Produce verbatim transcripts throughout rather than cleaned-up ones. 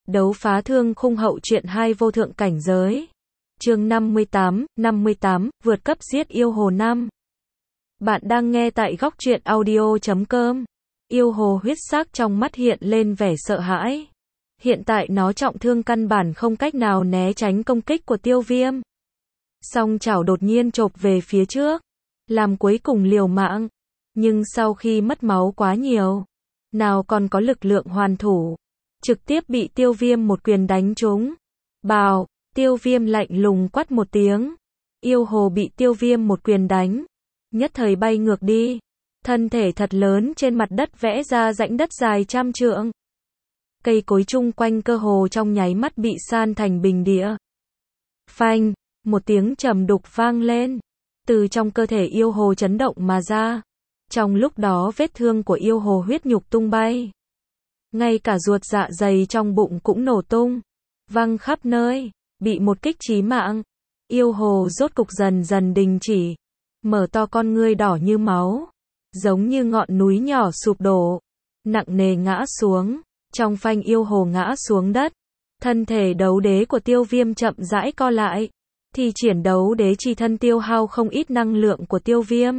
Đấu phá thương khung hậu truyện hai vô thượng cảnh giới. Chương năm mươi tám, năm mươi tám, vượt cấp giết yêu hồ năm. Bạn đang nghe tại góc truyện audio chấm com. Yêu hồ huyết sắc trong mắt hiện lên vẻ sợ hãi. Hiện tại nó trọng thương căn bản không cách nào né tránh công kích của Tiêu Viêm. Song chảo đột nhiên chộp về phía trước, làm cuối cùng liều mạng. Nhưng sau khi mất máu quá nhiều, nào còn có lực lượng hoàn thủ, trực tiếp bị Tiêu Viêm một quyền đánh trúng. Bào, Tiêu Viêm lạnh lùng quát một tiếng. Yêu hồ bị Tiêu Viêm một quyền đánh, nhất thời bay ngược đi. Thân thể thật lớn trên mặt đất vẽ ra rãnh đất dài trăm trượng. Cây cối chung quanh cơ hồ trong nháy mắt bị san thành bình địa. Phanh, một tiếng trầm đục vang lên, từ trong cơ thể yêu hồ chấn động mà ra. Trong lúc đó vết thương của yêu hồ huyết nhục tung bay. Ngay cả ruột dạ dày trong bụng cũng nổ tung, văng khắp nơi, bị một kích chí mạng. Yêu hồ rốt cục dần dần đình chỉ, mở to con ngươi đỏ như máu, giống như ngọn núi nhỏ sụp đổ, nặng nề ngã xuống. Trong phanh yêu hồ ngã xuống đất, thân thể đấu đế của Tiêu Viêm chậm rãi co lại, thì triển đấu đế chi thân tiêu hao không ít năng lượng của Tiêu Viêm.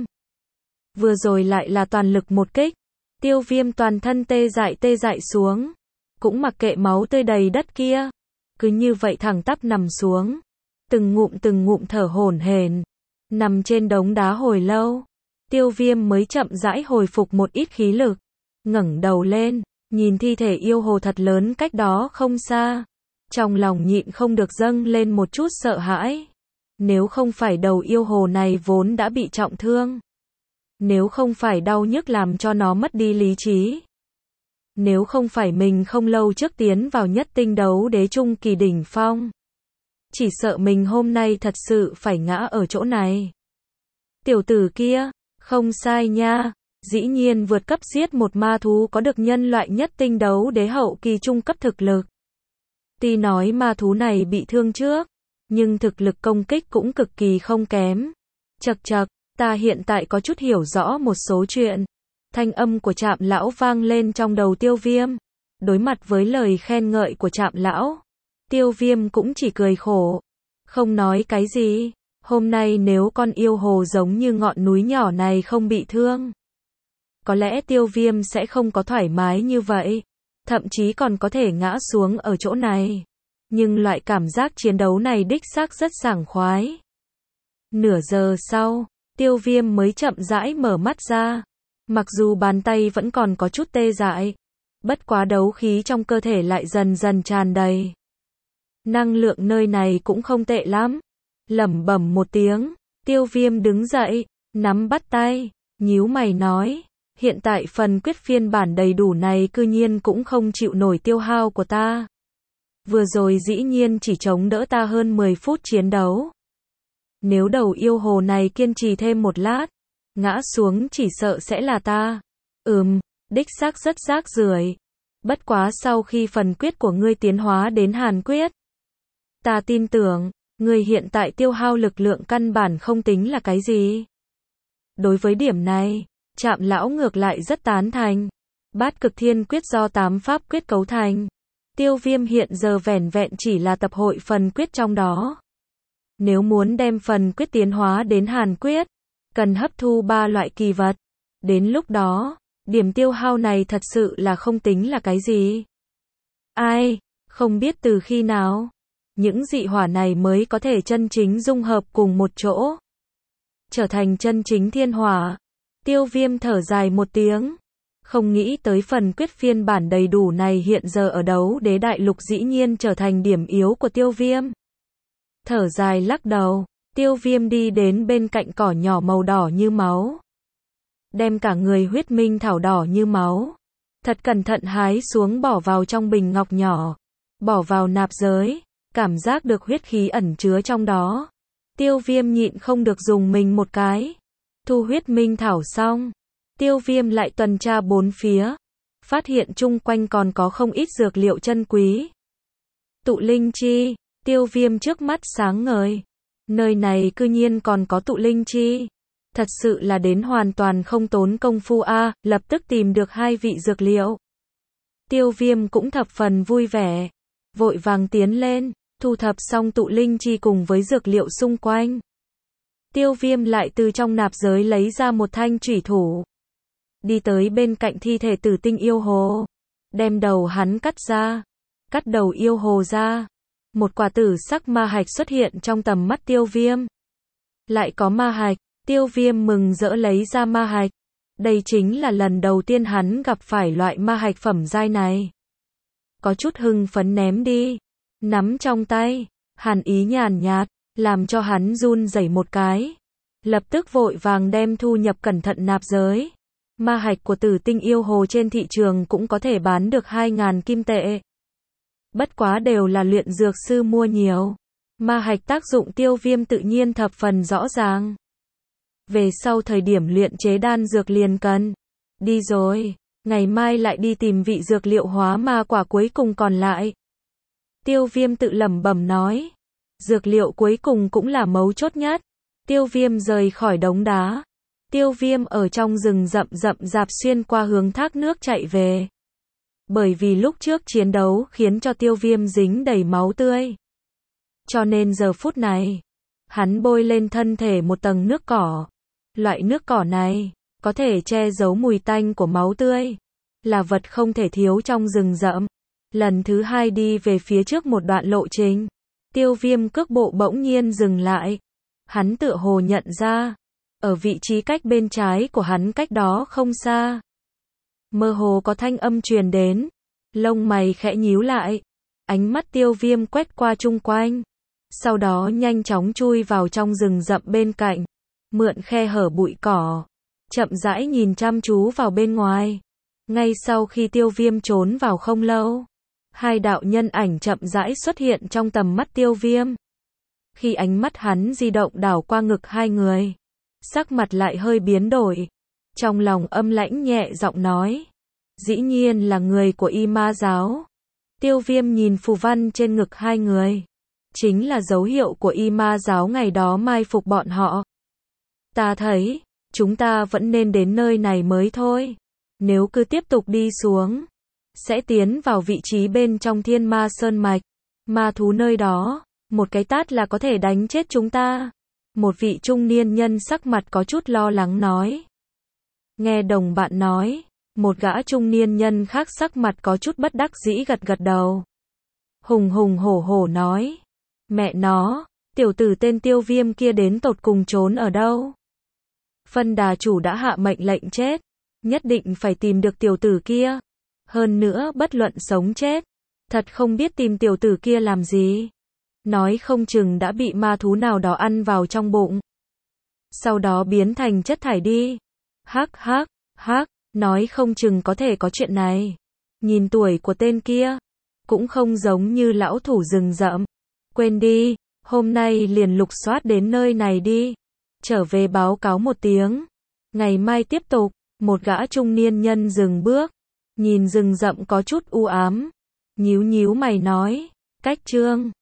Vừa rồi lại là toàn lực một kích, Tiêu Viêm toàn thân tê dại tê dại xuống, cũng mặc kệ máu tươi đầy đất kia, cứ như vậy thẳng tắp nằm xuống, từng ngụm từng ngụm thở hổn hển, nằm trên đống đá hồi lâu. Tiêu Viêm mới chậm rãi hồi phục một ít khí lực, ngẩng đầu lên, nhìn thi thể yêu hồ thật lớn cách đó không xa, trong lòng nhịn không được dâng lên một chút sợ hãi. Nếu không phải đầu yêu hồ này vốn đã bị trọng thương, nếu không phải đau nhức làm cho nó mất đi lý trí, nếu không phải mình không lâu trước tiến vào nhất tinh đấu đế trung kỳ đỉnh phong, chỉ sợ mình hôm nay thật sự phải ngã ở chỗ này. Tiểu tử kia, không sai nha, dĩ nhiên vượt cấp giết một ma thú có được nhân loại nhất tinh đấu đế hậu kỳ trung cấp thực lực. Tuy nói ma thú này bị thương trước, nhưng thực lực công kích cũng cực kỳ không kém. Chậc chậc, ta hiện tại có chút hiểu rõ một số chuyện. Thanh âm của Trạm lão vang lên trong đầu Tiêu Viêm. Đối mặt với lời khen ngợi của Trạm lão, Tiêu Viêm cũng chỉ cười khổ, không nói cái gì. Hôm nay nếu con yêu hồ giống như ngọn núi nhỏ này không bị thương, có lẽ Tiêu Viêm sẽ không có thoải mái như vậy, thậm chí còn có thể ngã xuống ở chỗ này. Nhưng loại cảm giác chiến đấu này đích xác rất sảng khoái. Nửa giờ sau, Tiêu Viêm mới chậm rãi mở mắt ra. Mặc dù bàn tay vẫn còn có chút tê dại, bất quá đấu khí trong cơ thể lại dần dần tràn đầy. Năng lượng nơi này cũng không tệ lắm. Lẩm bẩm một tiếng, Tiêu Viêm đứng dậy, nắm bắt tay, nhíu mày nói, hiện tại phần quyết phiên bản đầy đủ này cư nhiên cũng không chịu nổi tiêu hao của ta. Vừa rồi dĩ nhiên chỉ chống đỡ ta hơn mười phút chiến đấu. Nếu đầu yêu hồ này kiên trì thêm một lát, ngã xuống chỉ sợ sẽ là ta. Ừm, đích xác rất rác rưởi. Bất quá sau khi phần quyết của ngươi tiến hóa đến hàn quyết, ta tin tưởng, ngươi hiện tại tiêu hao lực lượng căn bản không tính là cái gì. Đối với điểm này, Trạm lão ngược lại rất tán thành. Bát cực thiên quyết do tám pháp quyết cấu thành. Tiêu Viêm hiện giờ vẻn vẹn chỉ là tập hội phần quyết trong đó. Nếu muốn đem phần quyết tiến hóa đến hàn quyết, cần hấp thu ba loại kỳ vật. Đến lúc đó, điểm tiêu hao này thật sự là không tính là cái gì. Ai, không biết từ khi nào, những dị hỏa này mới có thể chân chính dung hợp cùng một chỗ, trở thành chân chính thiên hỏa. Tiêu Viêm thở dài một tiếng, không nghĩ tới phần quyết phiên bản đầy đủ này hiện giờ ở đấu đế đại lục dĩ nhiên trở thành điểm yếu của Tiêu Viêm. Thở dài lắc đầu, Tiêu Viêm đi đến bên cạnh cỏ nhỏ màu đỏ như máu, đem cả người huyết minh thảo đỏ như máu, thật cẩn thận hái xuống bỏ vào trong bình ngọc nhỏ, bỏ vào nạp giới, cảm giác được huyết khí ẩn chứa trong đó. Tiêu Viêm nhịn không được dùng mình một cái. Thu huyết minh thảo xong, Tiêu Viêm lại tuần tra bốn phía, phát hiện chung quanh còn có không ít dược liệu chân quý. Tụ linh chi, Tiêu Viêm trước mắt sáng ngời. Nơi này cư nhiên còn có tụ linh chi. Thật sự là đến hoàn toàn không tốn công phu a, à, lập tức tìm được hai vị dược liệu. Tiêu Viêm cũng thập phần vui vẻ. vội vàng tiến lên, thu thập xong tụ linh chi cùng với dược liệu xung quanh. Tiêu Viêm lại từ trong nạp giới lấy ra một thanh chủy thủ. Đi tới bên cạnh thi thể tử tinh yêu hồ. Đem đầu hắn cắt ra. Cắt đầu yêu hồ ra. Một quả tử sắc ma hạch xuất hiện trong tầm mắt Tiêu Viêm. Lại có ma hạch. Tiêu Viêm mừng rỡ lấy ra ma hạch. Đây chính là lần đầu tiên hắn gặp phải loại ma hạch phẩm giai này. Có chút hưng phấn ném đi. Nắm trong tay. Hàn ý nhàn nhạt. Làm cho hắn run rẩy một cái. Lập tức vội vàng đem thu nhập cẩn thận nạp giới. Ma hạch của tử tinh yêu hồ trên thị trường cũng có thể bán được hai ngàn kim tệ. Bất quá đều là luyện dược sư mua nhiều. Ma hạch tác dụng Tiêu Viêm tự nhiên thập phần rõ ràng. Về sau thời điểm luyện chế đan dược liền cần. Đi rồi, ngày mai lại đi tìm vị dược liệu hóa ma quả cuối cùng còn lại. Tiêu Viêm tự lẩm bẩm nói. Dược liệu cuối cùng cũng là mấu chốt nhất. Tiêu Viêm rời khỏi đống đá. Tiêu Viêm ở trong rừng rậm rậm rạp xuyên qua hướng thác nước chạy về. Bởi vì lúc trước chiến đấu khiến cho Tiêu Viêm dính đầy máu tươi. Cho nên giờ phút này, hắn bôi lên thân thể một tầng nước cỏ. Loại nước cỏ này, có thể che giấu mùi tanh của máu tươi. Là vật không thể thiếu trong rừng rậm. Lần thứ hai đi về phía trước một đoạn lộ trình. Tiêu Viêm cước bộ bỗng nhiên dừng lại. Hắn tựa hồ nhận ra. Ở vị trí cách bên trái của hắn cách đó không xa. Mơ hồ có thanh âm truyền đến. Lông mày khẽ nhíu lại. Ánh mắt Tiêu Viêm quét qua chung quanh. Sau đó nhanh chóng chui vào trong rừng rậm bên cạnh. Mượn khe hở bụi cỏ. Chậm rãi nhìn chăm chú vào bên ngoài. Ngay sau khi Tiêu Viêm trốn vào không lâu. Hai đạo nhân ảnh chậm rãi xuất hiện trong tầm mắt Tiêu Viêm. Khi ánh mắt hắn di động đảo qua ngực hai người. Sắc mặt lại hơi biến đổi. Trong lòng âm lãnh nhẹ giọng nói. Dĩ nhiên là người của Y Ma giáo. Tiêu Viêm nhìn phù văn trên ngực hai người. Chính là dấu hiệu của Y Ma giáo ngày đó mai phục bọn họ. Ta thấy, chúng ta vẫn nên đến nơi này mới thôi. Nếu cứ tiếp tục đi xuống, sẽ tiến vào vị trí bên trong Thiên Ma Sơn Mạch. Ma thú nơi đó, một cái tát là có thể đánh chết chúng ta. Một vị trung niên nhân sắc mặt có chút lo lắng nói. Nghe đồng bạn nói, một gã trung niên nhân khác sắc mặt có chút bất đắc dĩ gật gật đầu. Hùng hùng hổ hổ nói. Mẹ nó, tiểu tử tên Tiêu Viêm kia đến tột cùng trốn ở đâu? Phân đà chủ đã hạ mệnh lệnh chết. Nhất định phải tìm được tiểu tử kia. Hơn nữa bất luận sống chết. Thật không biết tìm tiểu tử kia làm gì. Nói không chừng đã bị ma thú nào đó ăn vào trong bụng. Sau đó biến thành chất thải đi. Hắc hắc, hắc, nói không chừng có thể có chuyện này. Nhìn tuổi của tên kia. Cũng không giống như lão thủ rừng rậm. Quên đi, hôm nay liền lục soát đến nơi này đi. Trở về báo cáo một tiếng. Ngày mai tiếp tục. Một gã trung niên nhân dừng bước. Nhìn rừng rậm có chút u ám. Nhíu nhíu mày nói. Cách chương